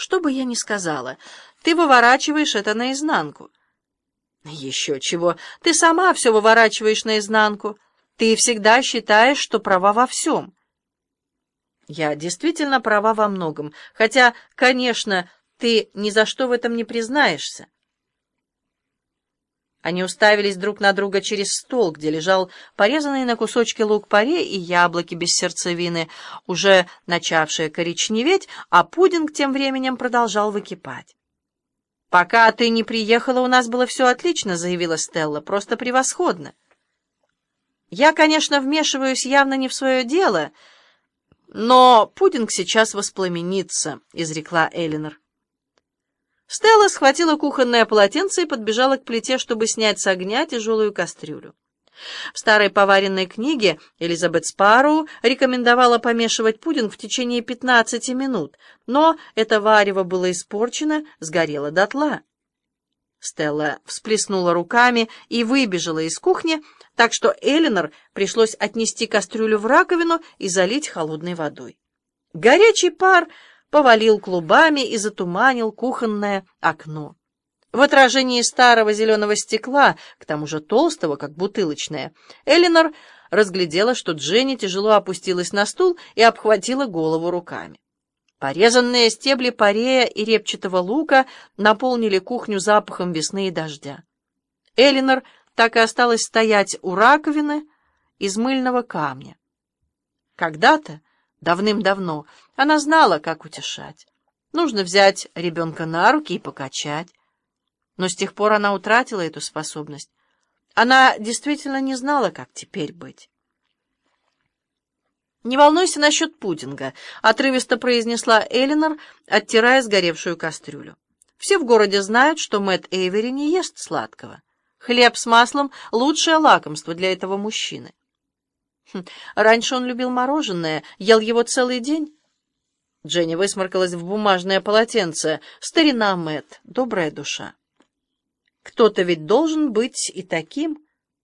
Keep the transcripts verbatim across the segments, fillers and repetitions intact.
Что бы я ни сказала, ты выворачиваешь это наизнанку. Еще чего, ты сама все выворачиваешь наизнанку. Ты всегда считаешь, что права во всем. Я действительно права во многом, хотя, конечно, ты ни за что в этом не признаешься. Они уставились друг на друга через стол, где лежал порезанный на кусочки лук-порей и яблоки без сердцевины, уже начавшие коричневеть, а пудинг тем временем продолжал выкипать. «Пока ты не приехала, у нас было все отлично», — заявила Стелла, — «просто превосходно. Я, конечно, вмешиваюсь явно не в свое дело, но пудинг сейчас воспламенится», — изрекла Элинор. Стелла схватила кухонное полотенце и подбежала к плите, чтобы снять с огня тяжелую кастрюлю. В старой поваренной книге Элизабет Спарроу рекомендовала помешивать пудинг в течение пятнадцати минут, но это варево было испорчено, сгорело дотла. Стелла всплеснула руками и выбежала из кухни, так что Элинор пришлось отнести кастрюлю в раковину и залить холодной водой. Горячий пар повалил клубами и затуманил кухонное окно. В отражении старого зеленого стекла, к тому же толстого, как бутылочное, Элинор разглядела, что Дженни тяжело опустилась на стул и обхватила голову руками. Порезанные стебли парея и репчатого лука наполнили кухню запахом весны и дождя. Элинор так и осталась стоять у раковины из мыльного камня. Когда-то, давным-давно, она знала, как утешать. Нужно взять ребенка на руки и покачать. Но с тех пор она утратила эту способность. Она действительно не знала, как теперь быть. «Не волнуйся насчет пудинга», — отрывисто произнесла Элинор, оттирая сгоревшую кастрюлю. «Все в городе знают, что Мэтт Эйвери не ест сладкого. Хлеб с маслом — лучшее лакомство для этого мужчины. Хм, раньше он любил мороженое, ел его целый день». Дженни высморкалась в бумажное полотенце. «Старина Мэтт, добрая душа. Кто-то ведь должен быть и таким».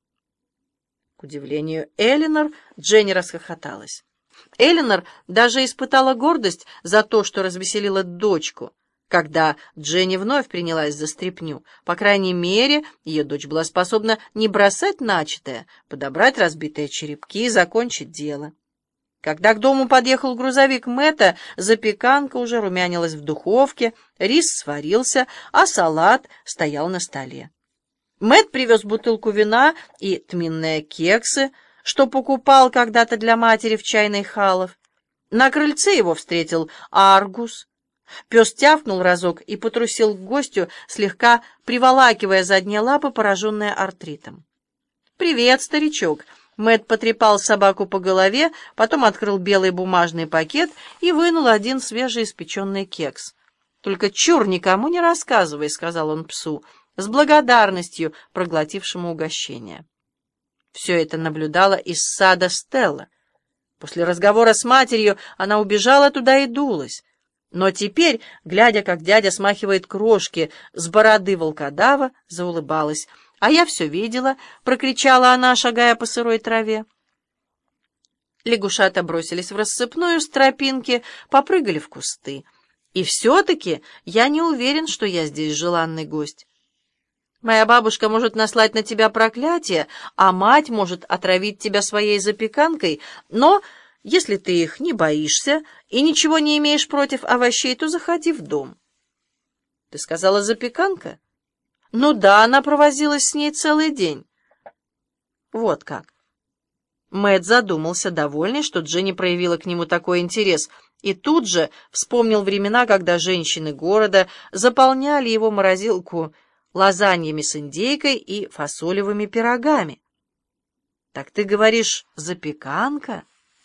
К удивлению Элинор, Дженни расхохоталась. Элинор даже испытала гордость за то, что развеселила дочку, когда Дженни вновь принялась за стряпню. По крайней мере, ее дочь была способна не бросать начатое, подобрать разбитые черепки и закончить дело. Когда к дому подъехал грузовик Мэтта, запеканка уже румянилась в духовке, рис сварился, а салат стоял на столе. Мэтт привез бутылку вина и тминные кексы, что покупал когда-то для матери в чайной Халов. На крыльце его встретил Аргус. Пес тявкнул разок и потрусил к гостю, слегка приволакивая задние лапы, пораженные артритом. «Привет, старичок!» Мэтт потрепал собаку по голове, потом открыл белый бумажный пакет и вынул один свежеиспеченный кекс. «Только чур никому не рассказывай», — сказал он псу, с благодарностью проглотившему угощение. Все это наблюдала из сада Стелла. После разговора с матерью она убежала туда и дулась. Но теперь, глядя, как дядя смахивает крошки с бороды волкодава, заулыбалась. «А я все видела», — прокричала она, шагая по сырой траве. Лягушата бросились в рассыпную с тропинки, попрыгали в кусты. «И все-таки я не уверен, что я здесь желанный гость. Моя бабушка может наслать на тебя проклятие, а мать может отравить тебя своей запеканкой, но если ты их не боишься и ничего не имеешь против овощей, то заходи в дом». «Ты сказала запеканка?» «Ну да, она провозилась с ней целый день». «Вот как». Мэтт задумался, довольный, что Дженни проявила к нему такой интерес, и тут же вспомнил времена, когда женщины города заполняли его морозилку лазаньями с индейкой и фасолевыми пирогами. «Так ты говоришь, запеканка?»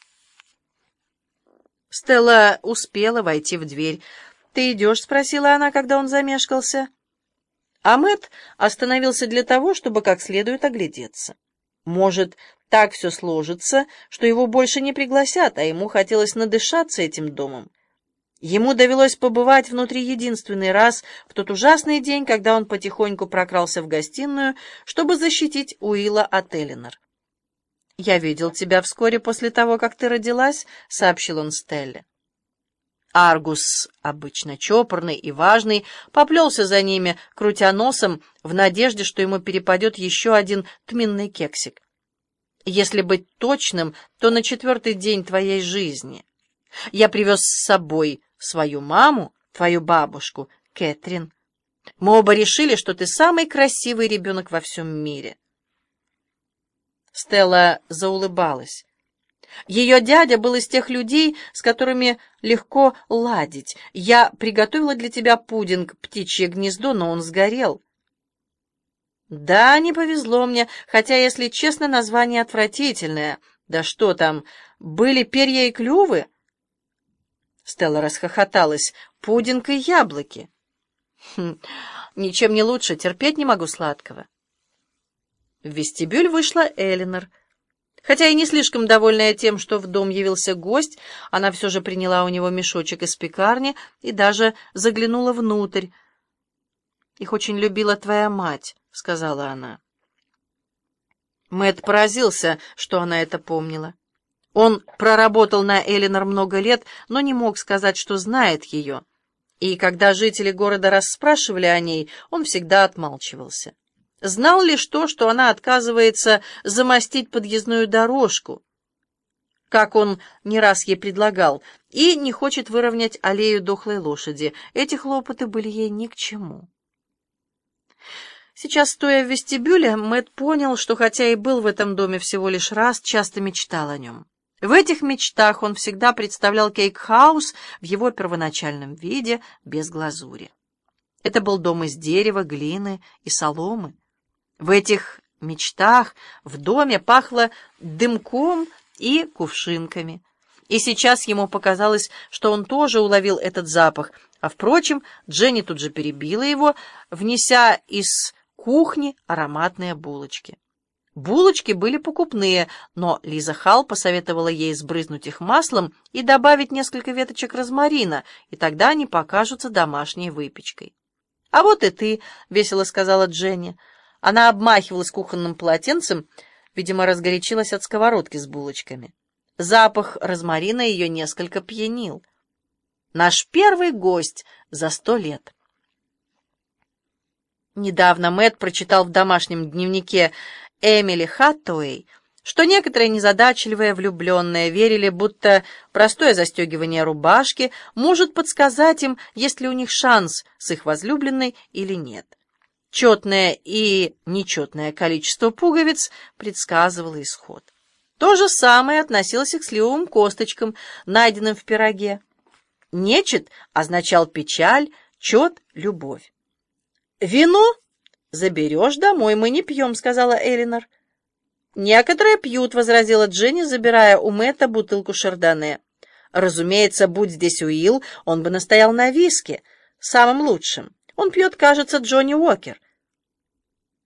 Стелла успела войти в дверь. «Ты идешь?» — спросила она, когда он замешкался. А Мэтт остановился для того, чтобы как следует оглядеться. Может, так все сложится, что его больше не пригласят, а ему хотелось надышаться этим домом. Ему довелось побывать внутри единственный раз в тот ужасный день, когда он потихоньку прокрался в гостиную, чтобы защитить Уилла от Элинор. «Я видел тебя вскоре после того, как ты родилась», — сообщил он Стелле. Аргус, обычно чопорный и важный, поплелся за ними, крутя носом, в надежде, что ему перепадет еще один тминный кексик. Если быть точным, то на четвертый день твоей жизни. Я привез с собой свою маму, твою бабушку, Кэтрин. Мы оба решили, что ты самый красивый ребенок во всем мире. Стелла заулыбалась. Ее дядя был из тех людей, с которыми легко ладить. Я приготовила для тебя пудинг «Птичье гнездо», но он сгорел. Да, не повезло мне, хотя, если честно, название отвратительное. Да что там, были перья и клювы? Стелла расхохоталась. Пудинг и яблоки. Хм, ничем не лучше, терпеть не могу сладкого. В вестибюль вышла Эленор. Хотя и не слишком довольная тем, что в дом явился гость, она все же приняла у него мешочек из пекарни и даже заглянула внутрь. «Их очень любила твоя мать», — сказала она. Мэтт поразился, что она это помнила. Он проработал на Эленор много лет, но не мог сказать, что знает ее. И когда жители города расспрашивали о ней, он всегда отмалчивался. Знал лишь то, что она отказывается замостить подъездную дорожку, как он не раз ей предлагал, и не хочет выровнять аллею дохлой лошади. Эти хлопоты были ей ни к чему. Сейчас, стоя в вестибюле, Мэтт понял, что хотя и был в этом доме всего лишь раз, часто мечтал о нем. В этих мечтах он всегда представлял Кейк-хаус в его первоначальном виде, без глазури. Это был дом из дерева, глины и соломы. В этих мечтах в доме пахло дымком и кувшинками. И сейчас ему показалось, что он тоже уловил этот запах, а, впрочем, Дженни тут же перебила его, внеся из кухни ароматные булочки. Булочки были покупные, но Лиза Халл посоветовала ей сбрызнуть их маслом и добавить несколько веточек розмарина, и тогда они покажутся домашней выпечкой. «А вот и ты», — весело сказала Дженни. Она обмахивалась кухонным полотенцем, видимо, разгорячилась от сковородки с булочками. Запах розмарина ее несколько пьянил. Наш первый гость за сто лет. Недавно Мэтт прочитал в домашнем дневнике Эмили Хаттуэй, что некоторые незадачливые влюбленные верили, будто простое застегивание рубашки может подсказать им, есть ли у них шанс с их возлюбленной или нет. Четное и нечетное количество пуговиц предсказывало исход. То же самое относилось и к сливовым косточкам, найденным в пироге. Нечет означал печаль, чет — любовь. «Вино заберешь домой, мы не пьем», — сказала Эленор. «Некоторые пьют», — возразила Дженни, забирая у Мэтта бутылку шардоне. «Разумеется, будь здесь Уилл, он бы настоял на виске, самым лучшим. Он пьет, кажется, Джонни Уокер».